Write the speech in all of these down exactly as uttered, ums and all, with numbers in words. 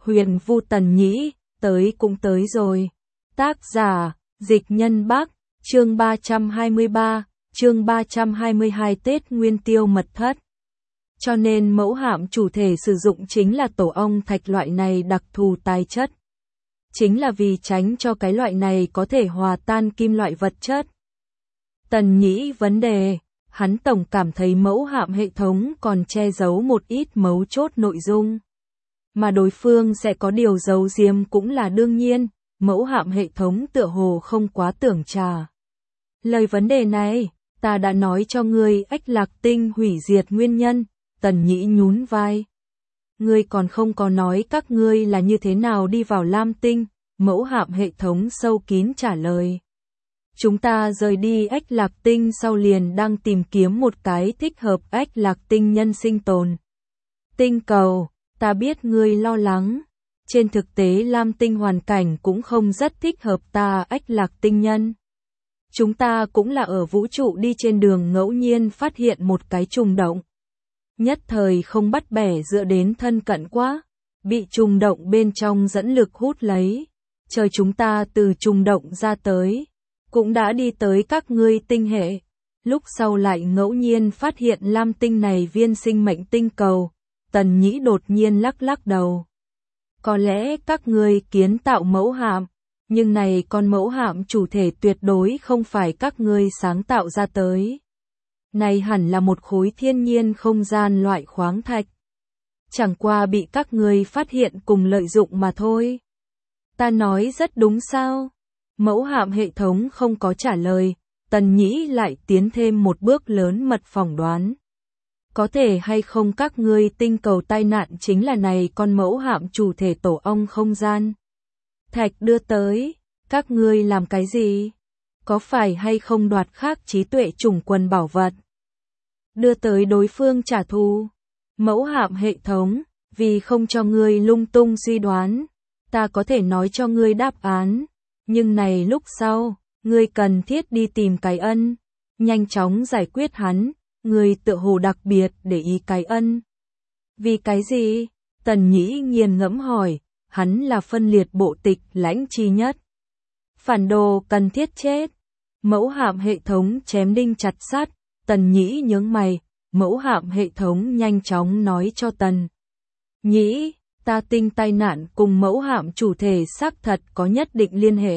Huyền Vu Tần Nhĩ, tới cũng tới rồi. Tác giả, Dịch Nhân Bắc, chương ba trăm hai mươi ba, chương ba trăm hai mươi hai Tết Nguyên Tiêu Mật Thất. Cho nên mẫu hạm chủ thể sử dụng chính là tổ ong thạch loại này đặc thù tài chất. Chính là vì tránh cho cái loại này có thể hòa tan kim loại vật chất. Tần Nhĩ vấn đề, hắn tổng cảm thấy mẫu hạm hệ thống còn che giấu một ít mấu chốt nội dung. Mà đối phương sẽ có điều giấu giếm cũng là đương nhiên, mẫu hạm hệ thống tựa hồ không quá tưởng trà. Lời vấn đề này, ta đã nói cho ngươi ách lạc tinh hủy diệt nguyên nhân, Tần Nhĩ nhún vai. Ngươi còn không có nói các ngươi là như thế nào đi vào Lam Tinh, mẫu hạm hệ thống sâu kín trả lời. Chúng ta rời đi ách lạc tinh sau liền đang tìm kiếm một cái thích hợp ách lạc tinh nhân sinh tồn. Tinh cầu, ta biết ngươi lo lắng. Trên thực tế Lam Tinh hoàn cảnh cũng không rất thích hợp ta ách lạc tinh nhân. Chúng ta cũng là ở vũ trụ đi trên đường ngẫu nhiên phát hiện một cái trùng động. Nhất thời không bắt bẻ dựa đến thân cận quá, bị trùng động bên trong dẫn lực hút lấy. Chờ chúng ta từ trùng động ra tới, cũng đã đi tới các ngươi tinh hệ. Lúc sau lại ngẫu nhiên phát hiện Lam Tinh này viên sinh mệnh tinh cầu. Tần Nhĩ đột nhiên lắc lắc đầu. Có lẽ các ngươi kiến tạo mẫu hạm, nhưng này con mẫu hạm chủ thể tuyệt đối không phải các ngươi sáng tạo ra tới. Này hẳn là một khối thiên nhiên không gian loại khoáng thạch. Chẳng qua bị các ngươi phát hiện cùng lợi dụng mà thôi. Ta nói rất đúng sao? Mẫu hạm hệ thống không có trả lời, Tần Nhĩ lại tiến thêm một bước lớn mật phỏng đoán. Có thể hay không các ngươi tinh cầu tai nạn chính là này con mẫu hạm chủ thể tổ ong không gian. Thạch đưa tới, các ngươi làm cái gì? Có phải hay không đoạt khác trí tuệ chủng quần bảo vật? Đưa tới đối phương trả thù. Mẫu hạm hệ thống, vì không cho ngươi lung tung suy đoán, ta có thể nói cho ngươi đáp án. Nhưng này lúc sau, ngươi cần thiết đi tìm cái ân, nhanh chóng giải quyết hắn. Người tựa hồ đặc biệt để ý cái ân. Vì cái gì? Tần Nhĩ nghiền ngẫm hỏi, hắn là phân liệt bộ tịch lãnh chi nhất. Phản đồ cần thiết chết. Mẫu hạm hệ thống chém đinh chặt sắt, Tần Nhĩ nhướng mày, mẫu hạm hệ thống nhanh chóng nói cho Tần Nhĩ, ta tinh tai nạn cùng mẫu hạm chủ thể xác thật có nhất định liên hệ.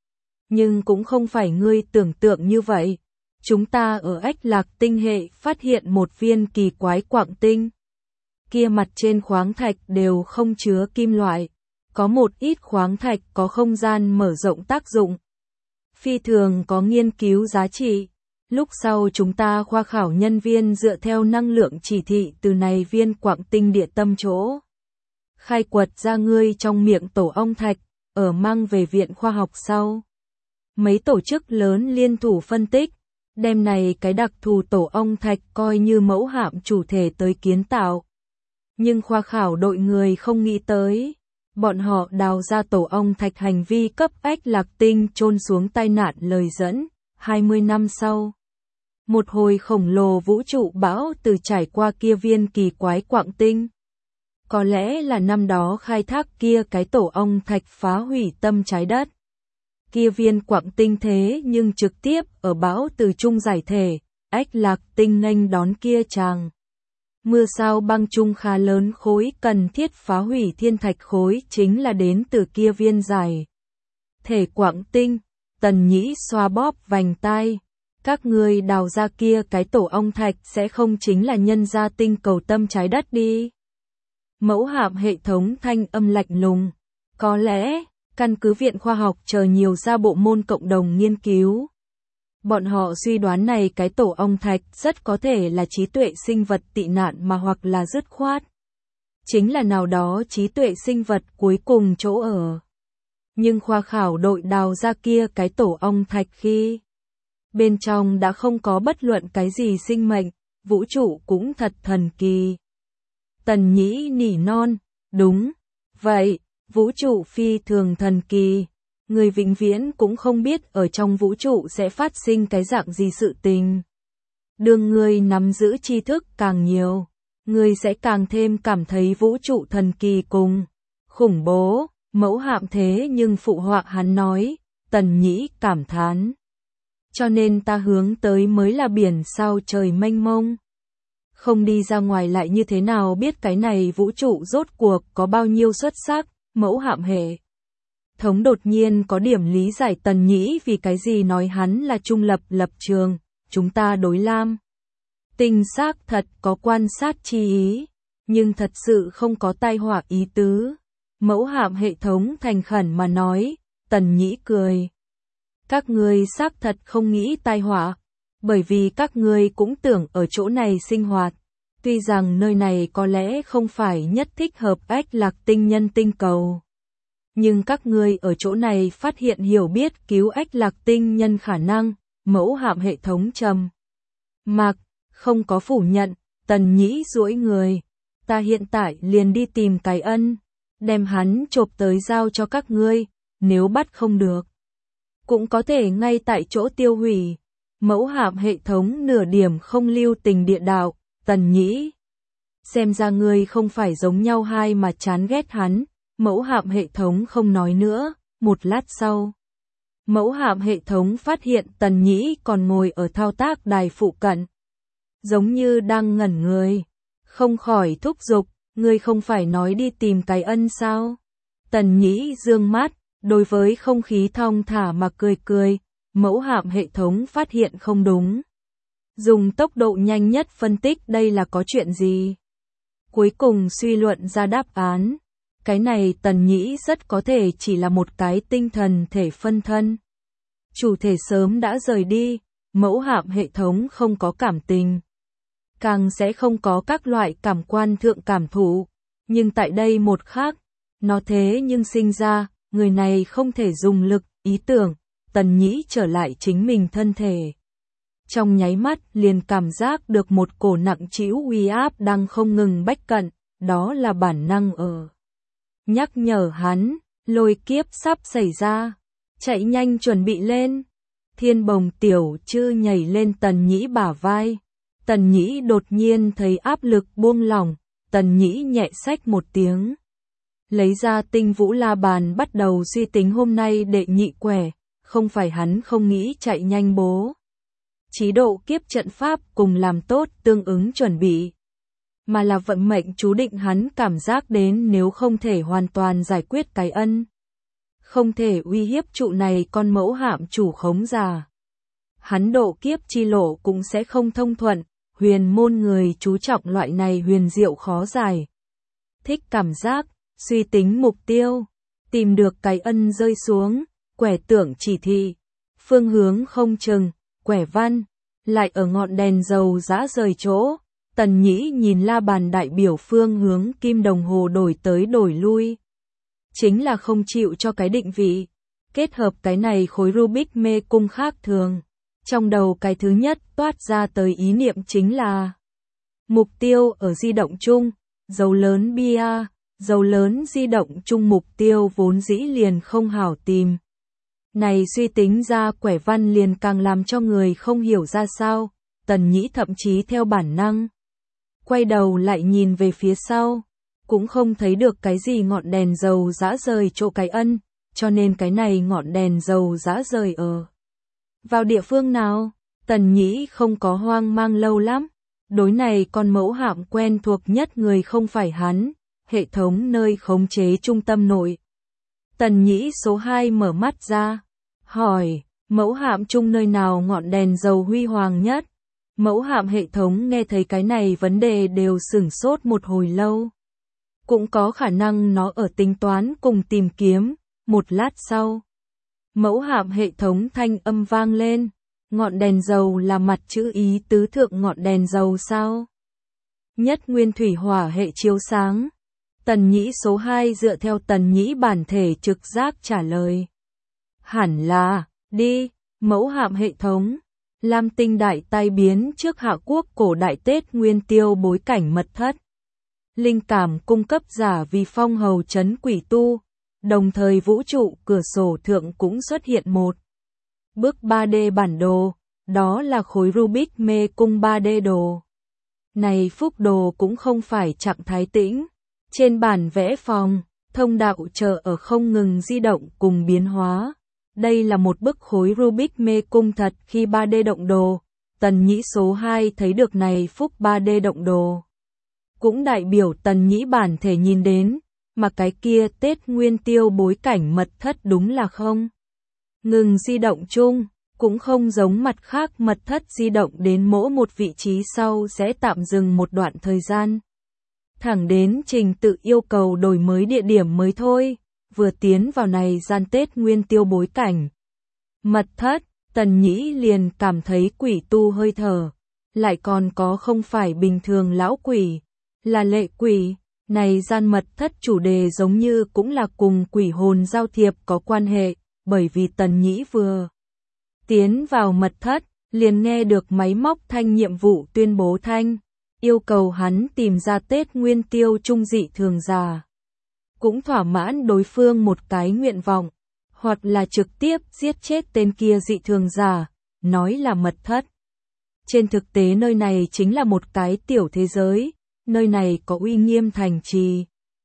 Nhưng cũng không phải ngươi tưởng tượng như vậy. Chúng ta ở ách lạc tinh hệ phát hiện một viên kỳ quái quặng tinh. Kia mặt trên khoáng thạch đều không chứa kim loại. Có một ít khoáng thạch có không gian mở rộng tác dụng. Phi thường có nghiên cứu giá trị. Lúc sau chúng ta khoa khảo nhân viên dựa theo năng lượng chỉ thị từ này viên quặng tinh địa tâm chỗ. Khai quật ra ngươi trong miệng tổ ong thạch, ở mang về viện khoa học sau. Mấy tổ chức lớn liên thủ phân tích. Đem này cái đặc thù tổ ong thạch coi như mẫu hạm chủ thể tới kiến tạo. Nhưng khoa khảo đội người không nghĩ tới. Bọn họ đào ra tổ ong thạch hành vi cấp ách lạc tinh chôn xuống tai nạn lời dẫn. hai mươi năm sau. Một hồi khổng lồ vũ trụ bão từ trải qua kia viên kỳ quái quặng tinh. Có lẽ là năm đó khai thác kia cái tổ ong thạch phá hủy tâm trái đất. Kia viên quặng tinh thế nhưng trực tiếp ở bão từ trung giải thể, ách lạc tinh nghênh đón kia chàng. Mưa sao băng trung khá lớn khối cần thiết phá hủy thiên thạch khối chính là đến từ kia viên giải thể quặng tinh. Tần Nhĩ xoa bóp vành tai. Các ngươi đào ra kia cái tổ ong thạch sẽ không chính là nhân ra tinh cầu tâm trái đất đi. Mẫu hạm hệ thống thanh âm lạnh lùng. Có lẽ căn cứ viện khoa học chờ nhiều ra bộ môn cộng đồng nghiên cứu. Bọn họ suy đoán này cái tổ ong thạch rất có thể là trí tuệ sinh vật tị nạn mà hoặc là dứt khoát. Chính là nào đó trí tuệ sinh vật cuối cùng chỗ ở. Nhưng khoa khảo đội đào ra kia cái tổ ong thạch khi bên trong đã không có bất luận cái gì sinh mệnh, vũ trụ cũng thật thần kỳ. Tần Nhĩ nỉ non, đúng, vậy. Vũ trụ phi thường thần kỳ, người vĩnh viễn cũng không biết ở trong vũ trụ sẽ phát sinh cái dạng gì sự tình. Đường người nắm giữ tri thức càng nhiều, người sẽ càng thêm cảm thấy vũ trụ thần kỳ cùng Khủng bố, Mẫu Hạm thế nhưng phụ họa hắn nói, Tần Nhĩ cảm thán. Cho nên ta hướng tới mới là biển sao trời mênh mông. Không đi ra ngoài lại như thế nào biết cái này vũ trụ rốt cuộc có bao nhiêu xuất sắc, Mẫu Hạm hệ thống đột nhiên có điểm lý giải Tần Nhĩ vì cái gì nói hắn là trung lập lập trường, chúng ta đối Lam Tinh xác thật có quan sát chi ý, nhưng thật sự không có tai họa ý tứ. Mẫu Hạm hệ thống thành khẩn mà nói, Tần Nhĩ cười. Các ngươi xác thật không nghĩ tai họa, bởi vì các ngươi cũng tưởng ở chỗ này sinh hoạt. Tuy rằng nơi này có lẽ không phải nhất thích hợp ếch lạc tinh nhân tinh cầu. Nhưng các ngươi ở chỗ này phát hiện hiểu biết cứu ếch lạc tinh nhân khả năng, Mẫu Hạm hệ thống trầm mặc, không có phủ nhận, Tần Nhĩ duỗi người. Ta hiện tại liền đi tìm cái ân, đem hắn chộp tới giao cho các ngươi, nếu bắt không được. Cũng có thể ngay tại chỗ tiêu hủy. Mẫu Hạm hệ thống nửa điểm không lưu tình địa đạo, Tần Nhĩ. Xem ra ngươi không phải giống nhau hai mà chán ghét hắn, Mẫu Hạm hệ thống không nói nữa, một lát sau. Mẫu Hạm hệ thống phát hiện Tần Nhĩ còn ngồi ở thao tác đài phụ cận. Giống như đang ngẩn người, không khỏi thúc giục, ngươi không phải nói đi tìm cái ân sao? Tần Nhĩ dương mắt, đối với không khí thong thả mà cười cười, Mẫu Hạm hệ thống phát hiện không đúng. Dùng tốc độ nhanh nhất phân tích đây là có chuyện gì. Cuối cùng suy luận ra đáp án. Cái này Tần Nhĩ rất có thể chỉ là một cái tinh thần thể phân thân. Chủ thể sớm đã rời đi, Mẫu Hạm hệ thống không có cảm tình. Càng sẽ không có các loại cảm quan thượng cảm thụ. Nhưng tại đây một khác, nó thế nhưng sinh ra, người này không thể dùng lực, ý tưởng, Tần Nhĩ trở lại chính mình thân thể. Trong nháy mắt liền cảm giác được một cổ nặng trĩu uy áp đang không ngừng bách cận, đó là bản năng ở. Nhắc nhở hắn, lôi kiếp sắp xảy ra, chạy nhanh chuẩn bị lên. Thiên Bồng tiểu chư nhảy lên Tần Nhĩ bả vai. Tần Nhĩ đột nhiên thấy áp lực buông lỏng, Tần Nhĩ nhẹ xách một tiếng. Lấy ra tinh vũ la bàn bắt đầu suy tính hôm nay đệ nhị quẻ, không phải hắn không nghĩ chạy nhanh bố. Chí độ kiếp trận pháp cùng làm tốt tương ứng chuẩn bị. Mà là vận mệnh chú định hắn cảm giác đến nếu không thể hoàn toàn giải quyết cái ân. Không thể uy hiếp trụ này con Mẫu Hạm chủ khống già. Hắn độ kiếp chi lộ cũng sẽ không thông thuận, huyền môn người chú trọng loại này huyền diệu khó giải. Thích cảm giác, suy tính mục tiêu, tìm được cái ân rơi xuống, quẻ tưởng chỉ thị, phương hướng không chừng, quẻ văn, lại ở ngọn đèn dầu dã rời chỗ. Tần Nhĩ nhìn la bàn đại biểu phương hướng kim đồng hồ đổi tới đổi lui. Chính là không chịu cho cái định vị. Kết hợp cái này khối Rubik mê cung khác thường. Trong đầu cái thứ nhất toát ra tới ý niệm chính là mục tiêu ở di động chung, dấu lớn bia, dấu lớn di động chung mục tiêu vốn dĩ liền không hảo tìm. Này suy tính ra quẻ văn liền càng làm cho người không hiểu ra sao, Tần Nhĩ thậm chí theo bản năng. Quay đầu lại nhìn về phía sau, cũng không thấy được cái gì ngọn đèn dầu dã rời chỗ cái ân, cho nên cái này ngọn đèn dầu dã rời ở vào địa phương nào? Tần Nhĩ không có hoang mang lâu lắm. Đối này con Mẫu Hạm quen thuộc nhất người không phải hắn, hệ thống nơi khống chế trung tâm nội. Tần Nhĩ số hai mở mắt ra, hỏi, Mẫu Hạm chung nơi nào ngọn đèn dầu huy hoàng nhất? Mẫu Hạm hệ thống nghe thấy cái này vấn đề đều sửng sốt một hồi lâu. Cũng có khả năng nó ở tính toán cùng tìm kiếm, một lát sau. Mẫu Hạm hệ thống thanh âm vang lên, ngọn đèn dầu là mặt chữ ý tứ thượng ngọn đèn dầu sao? Nhất nguyên thủy hỏa hệ chiếu sáng. Tần Nhĩ số hai dựa theo Tần Nhĩ bản thể trực giác trả lời. Hẳn là, đi, Mẫu Hạm hệ thống. Lam Tinh đại tai biến trước Hạ Quốc cổ đại Tết Nguyên Tiêu bối cảnh mật thất. Linh cảm cung cấp giả vì phong hầu trấn quỷ tu, đồng thời vũ trụ cửa sổ thượng cũng xuất hiện một bức ba D bản đồ, đó là khối Rubik mê cung ba D đồ. Này phúc đồ cũng không phải trạng thái tĩnh, trên bản vẽ phòng, thông đạo chờ ở không ngừng di động cùng biến hóa. Đây là một bức khối Rubik mê cung thật khi ba D động đồ. Tần Nhĩ số hai thấy được này phúc ba D động đồ. Cũng đại biểu Tần Nhĩ bản thể nhìn đến, mà cái kia Tết Nguyên Tiêu bối cảnh mật thất đúng là không ngừng di động chung, cũng không giống mặt khác mật thất di động đến mỗi một vị trí sau sẽ tạm dừng một đoạn thời gian. Thẳng đến trình tự yêu cầu đổi mới địa điểm mới thôi, vừa tiến vào này gian Tết Nguyên Tiêu bối cảnh. Mật thất, Tần Nhĩ liền cảm thấy quỷ tu hơi thở, lại còn có không phải bình thường lão quỷ, là lệ quỷ. Này gian mật thất chủ đề giống như cũng là cùng quỷ hồn giao thiệp có quan hệ, bởi vì Tần Nhĩ vừa tiến vào mật thất, liền nghe được máy móc thanh nhiệm vụ tuyên bố thanh, yêu cầu hắn tìm ra Tết Nguyên Tiêu trung dị thường giả. Cũng thỏa mãn đối phương một cái nguyện vọng, hoặc là trực tiếp giết chết tên kia dị thường giả, nói là mật thất. Trên thực tế nơi này chính là một cái tiểu thế giới. Nơi này có uy nghiêm thành trì,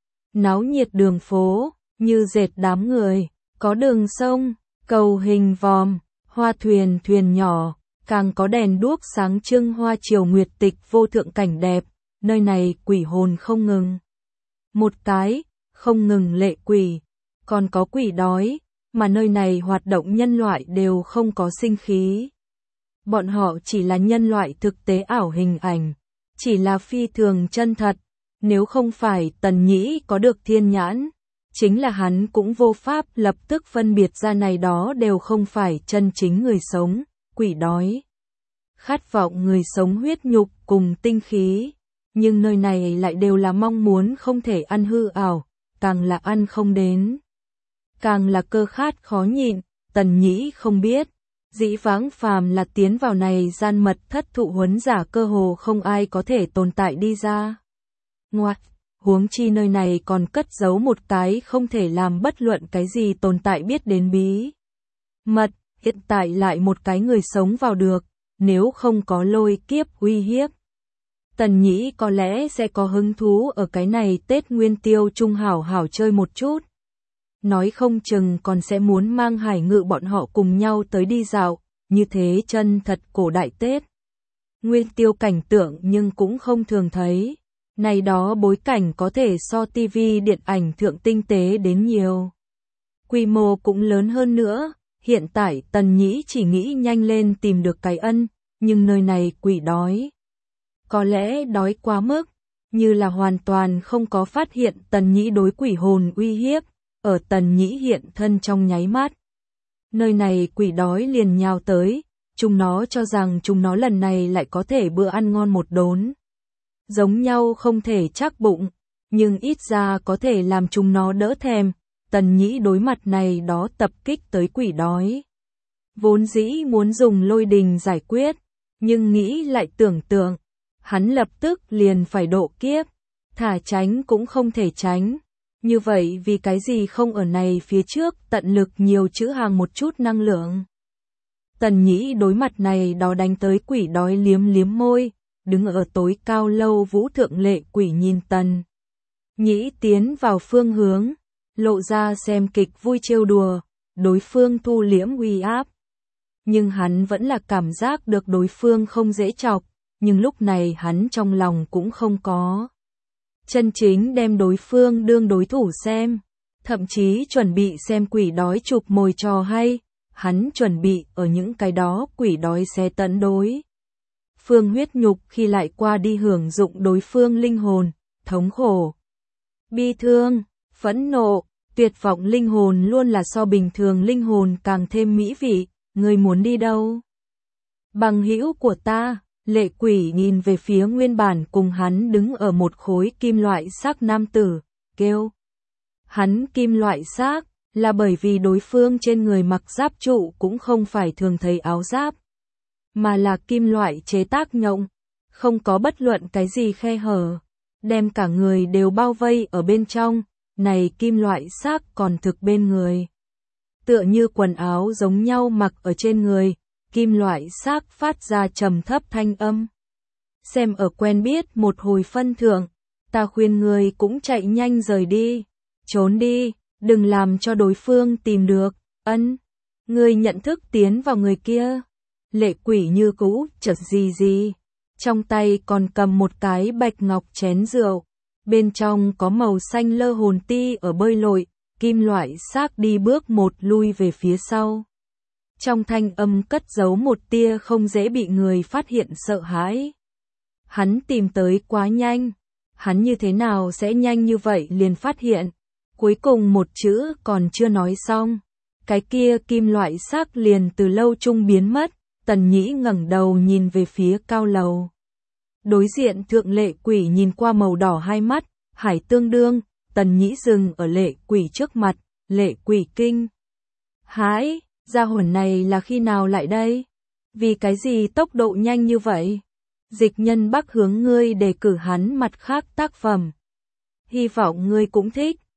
náo nhiệt đường phố, như dệt đám người, có đường sông, cầu hình vòm, hoa thuyền thuyền nhỏ, càng có đèn đuốc sáng trưng hoa chiều nguyệt tịch vô thượng cảnh đẹp, nơi này quỷ hồn không ngừng. Một cái, không ngừng lệ quỷ, còn có quỷ đói, mà nơi này hoạt động nhân loại đều không có sinh khí. Bọn họ chỉ là nhân loại thực tế ảo hình ảnh. Chỉ là phi thường chân thật, nếu không phải Tần Nhĩ có được thiên nhãn, chính là hắn cũng vô pháp lập tức phân biệt ra này đó đều không phải chân chính người sống, quỷ đói. Khát vọng người sống huyết nhục cùng tinh khí, nhưng nơi này lại đều là mong muốn không thể ăn hư ảo, càng là ăn không đến. Càng là cơ khát khó nhịn, Tần Nhĩ không biết. Dĩ vãng phàm là tiến vào này gian mật thất thụ huấn giả cơ hồ không ai có thể tồn tại đi ra. Ngoặt, huống chi nơi này còn cất giấu một cái không thể làm bất luận cái gì tồn tại biết đến bí mật, hiện tại lại một cái người sống vào được, nếu không có lôi kiếp uy hiếp. Tần Nhĩ có lẽ sẽ có hứng thú ở cái này Tết Nguyên Tiêu trung hảo hảo chơi một chút. Nói không chừng còn sẽ muốn mang Hải Ngự bọn họ cùng nhau tới đi dạo, như thế chân thật cổ đại Tết. Nguyên Tiêu cảnh tượng nhưng cũng không thường thấy. Này đó bối cảnh có thể so tivi điện ảnh thượng tinh tế đến nhiều. Quy mô cũng lớn hơn nữa, hiện tại Tần Nhĩ chỉ nghĩ nhanh lên tìm được cái ân, nhưng nơi này quỷ đói. Có lẽ đói quá mức, như là hoàn toàn không có phát hiện Tần Nhĩ đối quỷ hồn uy hiếp. Ở Tần Nhĩ hiện thân trong nháy mắt. Nơi này quỷ đói liền nhào tới, chúng nó cho rằng chúng nó lần này lại có thể bữa ăn ngon một đốn. Giống nhau không thể chắc bụng, nhưng ít ra có thể làm chúng nó đỡ thèm. Tần Nhĩ đối mặt này đó tập kích tới quỷ đói. Vốn dĩ muốn dùng lôi đình giải quyết, nhưng nghĩ lại tưởng tượng, hắn lập tức liền phải độ kiếp, thả tránh cũng không thể tránh. Như vậy vì cái gì không ở này phía trước tận lực nhiều chữ hàng một chút năng lượng. Tần Nhĩ đối mặt này đó đánh tới quỷ đói liếm liếm môi, đứng ở tối cao lâu vũ thượng lệ quỷ nhìn Tần Nhĩ tiến vào phương hướng, lộ ra xem kịch vui trêu đùa, đối phương thu liễm uy áp. Nhưng hắn vẫn là cảm giác được đối phương không dễ chọc, nhưng lúc này hắn trong lòng cũng không có. Chân chính đem đối phương đương đối thủ xem, thậm chí chuẩn bị xem quỷ đói chụp mồi trò hay, hắn chuẩn bị ở những cái đó quỷ đói xé tận đối. Phương huyết nhục khi lại qua đi hưởng dụng đối phương linh hồn, thống khổ, bi thương, phẫn nộ, tuyệt vọng linh hồn luôn là so bình thường linh hồn càng thêm mỹ vị, người muốn đi đâu? Bằng hữu của ta. Lệ quỷ nhìn về phía nguyên bản cùng hắn đứng ở một khối kim loại xác nam tử, kêu. Hắn kim loại xác, là bởi vì đối phương trên người mặc giáp trụ cũng không phải thường thấy áo giáp, mà là kim loại chế tác nhộng, không có bất luận cái gì khe hở, đem cả người đều bao vây ở bên trong, này kim loại xác còn thực bên người. Tựa như quần áo giống nhau mặc ở trên người. Kim loại xác phát ra trầm thấp thanh âm. Xem ở quen biết một hồi phân thượng, ta khuyên người cũng chạy nhanh rời đi. Trốn đi, đừng làm cho đối phương tìm được. Ân, ngươi nhận thức tiến vào người kia. Lệ Quỷ như cũ, chợt gì gì. Trong tay còn cầm một cái bạch ngọc chén rượu. Bên trong có màu xanh lơ hồn ti ở bơi lội, kim loại xác đi bước một lui về phía sau. Trong thanh âm cất giấu một tia không dễ bị người phát hiện sợ hãi. Hắn tìm tới quá nhanh. Hắn như thế nào sẽ nhanh như vậy liền phát hiện. Cuối cùng một chữ còn chưa nói xong. Cái kia kim loại xác liền từ lâu trung biến mất. Tần Nhĩ ngẩng đầu nhìn về phía cao lầu. Đối diện thượng Lệ Quỷ nhìn qua màu đỏ hai mắt, hải tương đương, Tần Nhĩ dừng ở Lệ Quỷ trước mặt, Lệ Quỷ kinh. Hãi, gia hồn này là khi nào lại đây? Vì cái gì tốc độ nhanh như vậy? Dịch Nhân Bắc hướng ngươi đề cử hắn mặt khác tác phẩm. Hy vọng ngươi cũng thích.